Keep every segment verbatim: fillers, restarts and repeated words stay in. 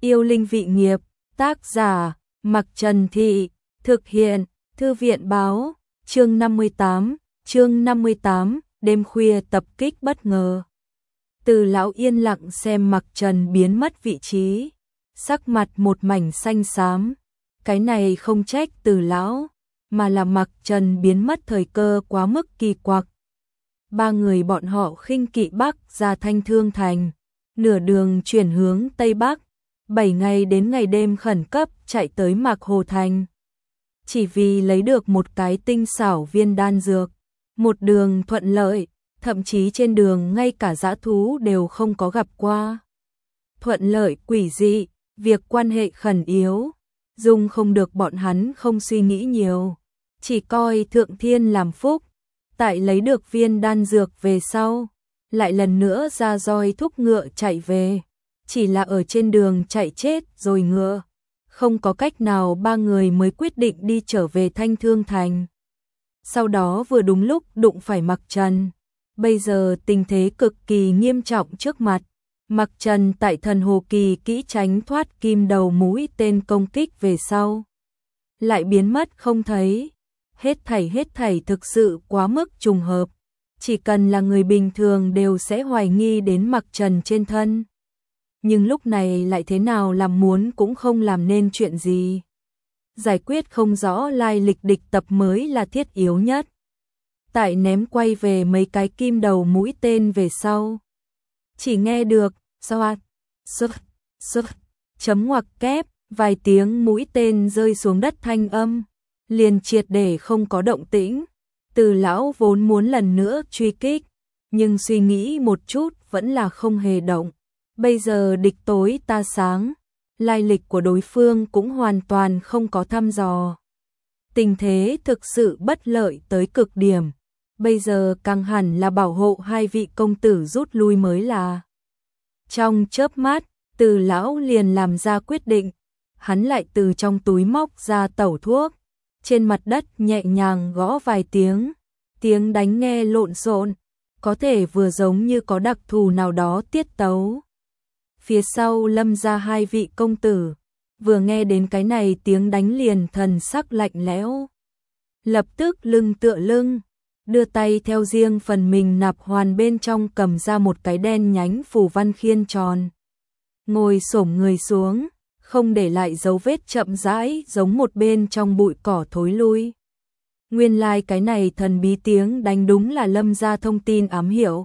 Yêu linh vị nghiệp, tác giả, Mặc Trần Thị, thực hiện, Thư viện báo, chương năm mươi tám, chương năm mươi tám, đêm khuya tập kích bất ngờ. Từ lão yên lặng xem Mặc Trần biến mất vị trí, sắc mặt một mảnh xanh xám, cái này không trách Từ lão, mà là Mặc Trần biến mất thời cơ quá mức kỳ quặc. Ba người bọn họ khinh kỵ bắc ra Thanh Thương Thành, nửa đường chuyển hướng Tây Bắc, bảy ngày đến ngày đêm khẩn cấp chạy tới Mạc Hồ Thành. Chỉ vì lấy được một cái tinh xảo viên đan dược, một đường thuận lợi, thậm chí trên đường ngay cả dã thú đều không có gặp qua. Thuận lợi quỷ dị, việc quan hệ khẩn yếu, dung không được bọn hắn không suy nghĩ nhiều, chỉ coi thượng thiên làm phúc. Tại lấy được viên đan dược về sau, lại lần nữa ra roi thúc ngựa chạy về, chỉ là ở trên đường chạy chết rồi ngựa, không có cách nào ba người mới quyết định đi trở về Thanh Thương Thành. Sau đó vừa đúng lúc đụng phải Mặc Trần, bây giờ tình thế cực kỳ nghiêm trọng trước mặt, Mặc Trần tại thần hồ kỳ kỹ tránh thoát kim đầu mũi tên công kích về sau, lại biến mất không thấy. Hết thảy hết thảy thực sự quá mức trùng hợp, chỉ cần là người bình thường đều sẽ hoài nghi đến Mặc Trần trên thân. Nhưng lúc này lại thế nào làm muốn cũng không làm nên chuyện gì. Giải quyết không rõ lai lịch địch tập mới là thiết yếu nhất. Tại ném quay về mấy cái kim đầu mũi tên về sau, chỉ nghe được xoạt, sức, sức, chấm ngoặc kép, vài tiếng mũi tên rơi xuống đất thanh âm, liền triệt để không có động tĩnh. Từ lão vốn muốn lần nữa truy kích, nhưng suy nghĩ một chút vẫn là không hề động. Bây giờ địch tối ta sáng, lai lịch của đối phương cũng hoàn toàn không có thăm dò. Tình thế thực sự bất lợi tới cực điểm, bây giờ càng hẳn là bảo hộ hai vị công tử rút lui mới là. Trong chớp mắt, Từ lão liền làm ra quyết định, hắn lại từ trong túi móc ra tẩu thuốc, trên mặt đất nhẹ nhàng gõ vài tiếng, tiếng đánh nghe lộn xộn, có thể vừa giống như có đặc thù nào đó tiết tấu. Phía sau Lâm ra hai vị công tử, vừa nghe đến cái này tiếng đánh liền thần sắc lạnh lẽo. Lập tức lưng tựa lưng, đưa tay theo riêng phần mình nạp hoàn bên trong cầm ra một cái đen nhánh phù văn khiên tròn. Ngồi xổm người xuống, không để lại dấu vết chậm rãi giống một bên trong bụi cỏ thối lui. Nguyên lai like cái này thần bí tiếng đánh đúng là Lâm gia thông tin ám hiệu.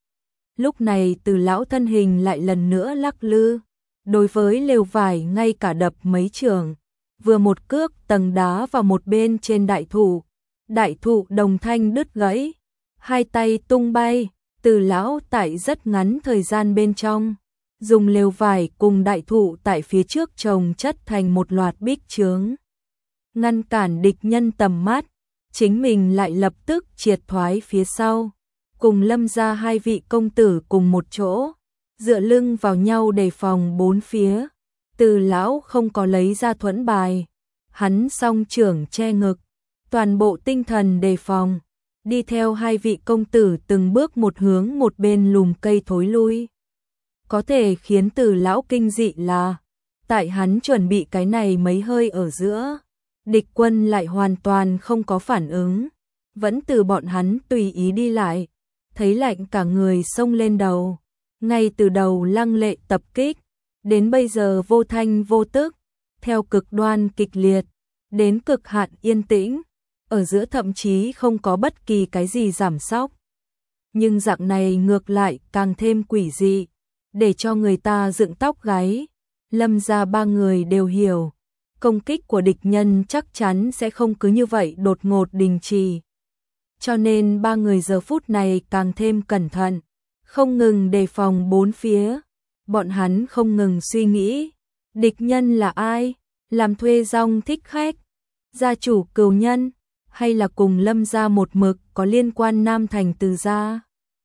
Lúc này Từ lão thân hình lại lần nữa lắc lư, đối với lều vải ngay cả đập mấy trường, vừa một cước tầng đá vào một bên trên đại thụ, đại thụ đồng thanh đứt gãy, hai tay tung bay. Từ lão tại rất ngắn thời gian bên trong, dùng lều vải cùng đại thụ tại phía trước chồng chất thành một loạt bích chướng, ngăn cản địch nhân tầm mắt, chính mình lại lập tức triệt thoái phía sau, cùng Lâm ra hai vị công tử cùng một chỗ, dựa lưng vào nhau đề phòng bốn phía. Từ lão không có lấy ra thuẫn bài, hắn song trưởng che ngực, toàn bộ tinh thần đề phòng, đi theo hai vị công tử từng bước một hướng một bên lùm cây thối lui. Có thể khiến Từ lão kinh dị là, tại hắn chuẩn bị cái này mấy hơi ở giữa, địch quân lại hoàn toàn không có phản ứng, vẫn từ bọn hắn tùy ý đi lại, thấy lạnh cả người xông lên đầu, ngay từ đầu lăng lệ tập kích, đến bây giờ vô thanh vô tức, theo cực đoan kịch liệt, đến cực hạn yên tĩnh, ở giữa thậm chí không có bất kỳ cái gì giảm sóc. Nhưng dạng này ngược lại càng thêm quỷ dị, để cho người ta dựng tóc gáy. Lâm ra ba người đều hiểu, công kích của địch nhân chắc chắn sẽ không cứ như vậy đột ngột đình chỉ. Cho nên ba người giờ phút này càng thêm cẩn thận, không ngừng đề phòng bốn phía. Bọn hắn không ngừng suy nghĩ, địch nhân là ai, làm thuê rong thích khách, gia chủ cừu nhân, hay là cùng Lâm ra một mực có liên quan Nam Thành Từ gia.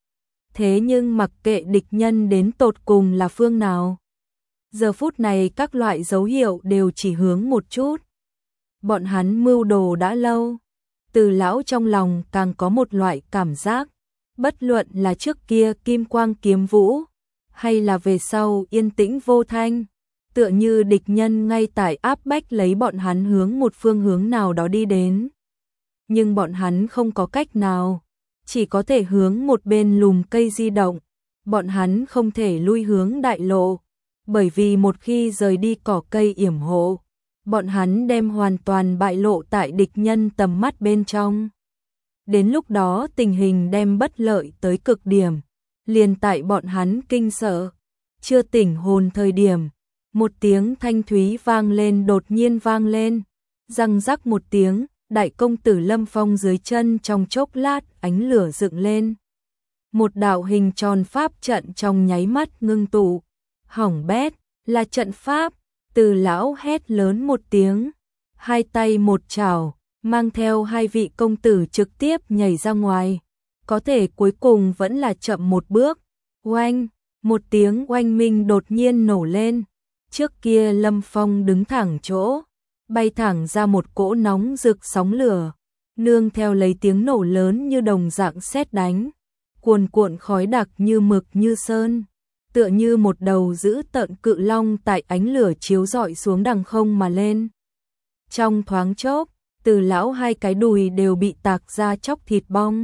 Thế nhưng mặc kệ địch nhân đến tột cùng là phương nào, giờ phút này các loại dấu hiệu đều chỉ hướng một chút. Bọn hắn mưu đồ đã lâu, Từ lão trong lòng càng có một loại cảm giác, bất luận là trước kia Kim Quang Kiếm Vũ, hay là về sau yên tĩnh vô thanh, tựa như địch nhân ngay tại áp bách lấy bọn hắn hướng một phương hướng nào đó đi đến. Nhưng bọn hắn không có cách nào, chỉ có thể hướng một bên lùm cây di động, bọn hắn không thể lui hướng đại lộ, bởi vì một khi rời đi cỏ cây yểm hộ, bọn hắn đem hoàn toàn bại lộ tại địch nhân tầm mắt bên trong. Đến lúc đó tình hình đem bất lợi tới cực điểm, liền tại bọn hắn kinh sợ, chưa tỉnh hồn thời điểm, một tiếng thanh thúy vang lên đột nhiên vang lên, răng rắc một tiếng, đại công tử Lâm Phong dưới chân trong chốc lát ánh lửa dựng lên. Một đạo hình tròn pháp trận trong nháy mắt ngưng tụ, hỏng bét, là trận pháp, Từ lão hét lớn một tiếng, hai tay một chảo, mang theo hai vị công tử trực tiếp nhảy ra ngoài. Có thể cuối cùng vẫn là chậm một bước. Oanh, một tiếng oanh minh đột nhiên nổ lên. Trước kia Lâm Phong đứng thẳng chỗ, bay thẳng ra một cỗ nóng rực sóng lửa, nương theo lấy tiếng nổ lớn như đồng dạng sét đánh, cuồn cuộn khói đặc như mực như sơn, tựa như một đầu dữ tợn cự long tại ánh lửa chiếu rọi xuống đằng không mà lên. Trong thoáng chốc, Từ lão hai cái đùi đều bị tạc ra chóc thịt bong,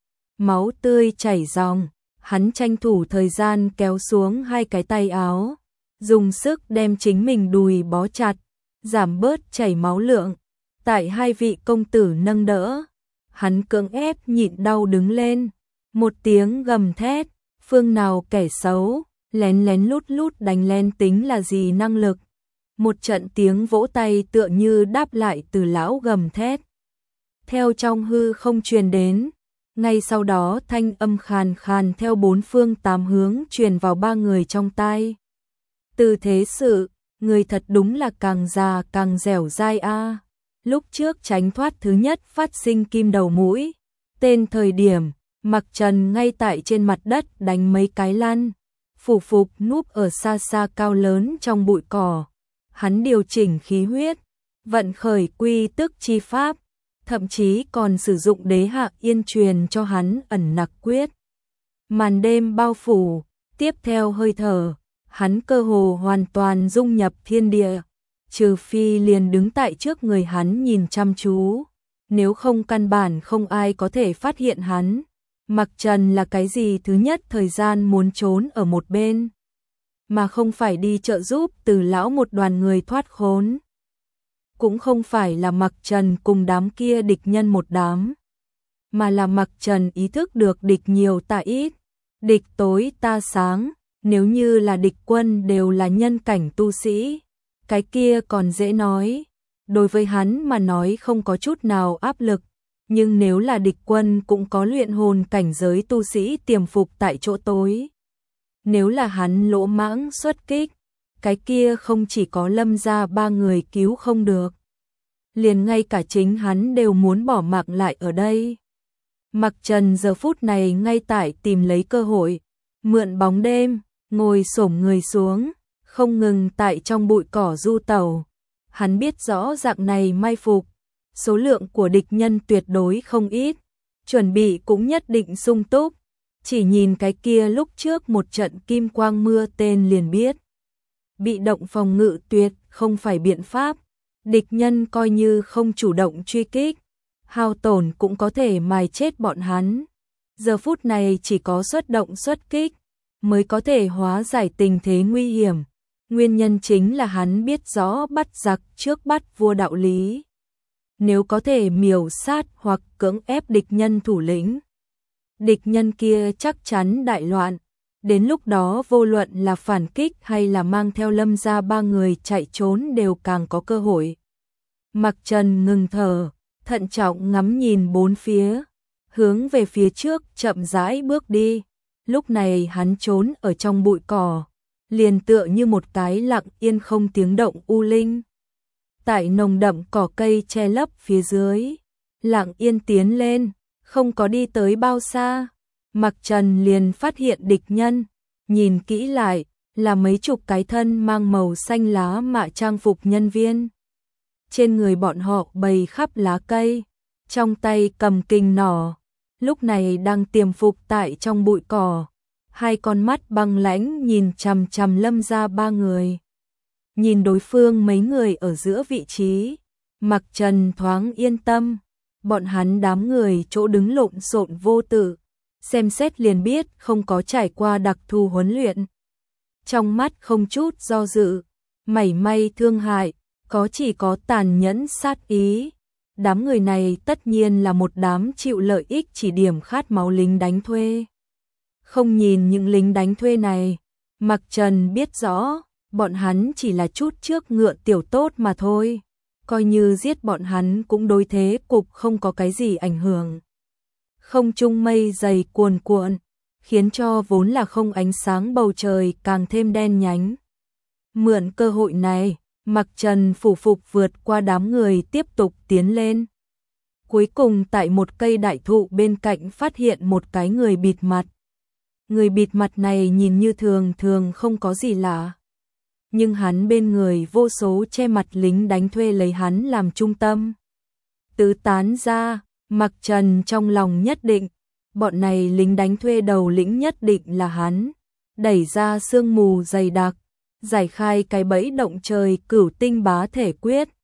máu tươi chảy ròng, hắn tranh thủ thời gian kéo xuống hai cái tay áo, dùng sức đem chính mình đùi bó chặt, giảm bớt chảy máu lượng. Tại hai vị công tử nâng đỡ, hắn cưỡng ép nhịn đau đứng lên, một tiếng gầm thét, phương nào kẻ xấu, lén lén lút lút đánh lén tính là gì năng lực. Một trận tiếng vỗ tay tựa như đáp lại Từ lão gầm thét. Theo trong hư không truyền đến, ngay sau đó thanh âm khàn khàn theo bốn phương tám hướng truyền vào ba người trong tai. Từ thế sự, người thật đúng là càng già càng dẻo dai a. Lúc trước tránh thoát thứ nhất phát sinh kim đầu mũi, tên thời điểm, Mặc Trần ngay tại trên mặt đất đánh mấy cái lăn, phủ phục núp ở xa xa cao lớn trong bụi cỏ. Hắn điều chỉnh khí huyết, vận khởi quy tức chi pháp, thậm chí còn sử dụng đế hạ yên truyền cho hắn ẩn nặc quyết. Màn đêm bao phủ, tiếp theo hơi thở, hắn cơ hồ hoàn toàn dung nhập thiên địa, trừ phi liền đứng tại trước người hắn nhìn chăm chú, nếu không căn bản không ai có thể phát hiện hắn. Mặc Trần là cái gì thứ nhất thời gian muốn trốn ở một bên, mà không phải đi trợ giúp Từ lão một đoàn người thoát khốn. Cũng không phải là Mặc Trần cùng đám kia địch nhân một đám, mà là Mặc Trần ý thức được địch nhiều ta ít, địch tối ta sáng, nếu như là địch quân đều là nhân cảnh tu sĩ, cái kia còn dễ nói, đối với hắn mà nói không có chút nào áp lực, nhưng nếu là địch quân cũng có luyện hồn cảnh giới tu sĩ tiềm phục tại chỗ tối. Nếu là hắn lỗ mãng xuất kích, cái kia không chỉ có Lâm gia ba người cứu không được, liền ngay cả chính hắn đều muốn bỏ mạng lại ở đây. Mặc Trần giờ phút này ngay tại tìm lấy cơ hội, mượn bóng đêm, ngồi xổm người xuống, không ngừng tại trong bụi cỏ du tẩu. Hắn biết rõ dạng này mai phục, số lượng của địch nhân tuyệt đối không ít, chuẩn bị cũng nhất định sung túc. Chỉ nhìn cái kia lúc trước một trận kim quang mưa tên liền biết. Bị động phòng ngự tuyệt không phải biện pháp, địch nhân coi như không chủ động truy kích, hao tổn cũng có thể mài chết bọn hắn. Giờ phút này chỉ có xuất động xuất kích, mới có thể hóa giải tình thế nguy hiểm. Nguyên nhân chính là hắn biết rõ bắt giặc trước bắt vua đạo lý. Nếu có thể miểu sát hoặc cưỡng ép địch nhân thủ lĩnh, địch nhân kia chắc chắn đại loạn, đến lúc đó vô luận là phản kích hay là mang theo Lâm gia ba người chạy trốn đều càng có cơ hội. Mặc Trần ngừng thở, thận trọng ngắm nhìn bốn phía, hướng về phía trước chậm rãi bước đi. Lúc này hắn trốn ở trong bụi cỏ, liền tựa như một cái lặng yên không tiếng động u linh. Tại nồng đậm cỏ cây che lấp phía dưới, lặng yên tiến lên, không có đi tới bao xa, Mặc Trần liền phát hiện địch nhân, nhìn kỹ lại, là mấy chục cái thân mang màu xanh lá mạ trang phục nhân viên. Trên người bọn họ bày khắp lá cây, trong tay cầm kình nỏ, lúc này đang tiềm phục tại trong bụi cỏ, hai con mắt băng lãnh nhìn chằm chằm Lâm gia ba người. Nhìn đối phương mấy người ở giữa vị trí, Mặc Trần thoáng yên tâm, bọn hắn đám người chỗ đứng lộn xộn vô tự, xem xét liền biết không có trải qua đặc thù huấn luyện. Trong mắt không chút do dự, mảy may thương hại, có chỉ có tàn nhẫn sát ý. Đám người này tất nhiên là một đám chịu lợi ích chỉ điểm khát máu lính đánh thuê. Không nhìn những lính đánh thuê này, Mặc Trần biết rõ, bọn hắn chỉ là chút trước ngựa tiểu tốt mà thôi. Coi như giết bọn hắn cũng đối thế cục không có cái gì ảnh hưởng. Không trung mây dày cuồn cuộn, khiến cho vốn là không ánh sáng bầu trời càng thêm đen nhánh. Mượn cơ hội này, Mặc Trần phủ phục vượt qua đám người tiếp tục tiến lên. Cuối cùng tại một cây đại thụ bên cạnh phát hiện một cái người bịt mặt. Người bịt mặt này nhìn như thường thường không có gì lạ. Nhưng hắn bên người vô số che mặt lính đánh thuê lấy hắn làm trung tâm. Tứ tán ra, Mặc Trần trong lòng nhất định, bọn này lính đánh thuê đầu lĩnh nhất định là hắn. Đẩy ra sương mù dày đặc, giải khai cái bẫy động trời cửu tinh bá thể quyết,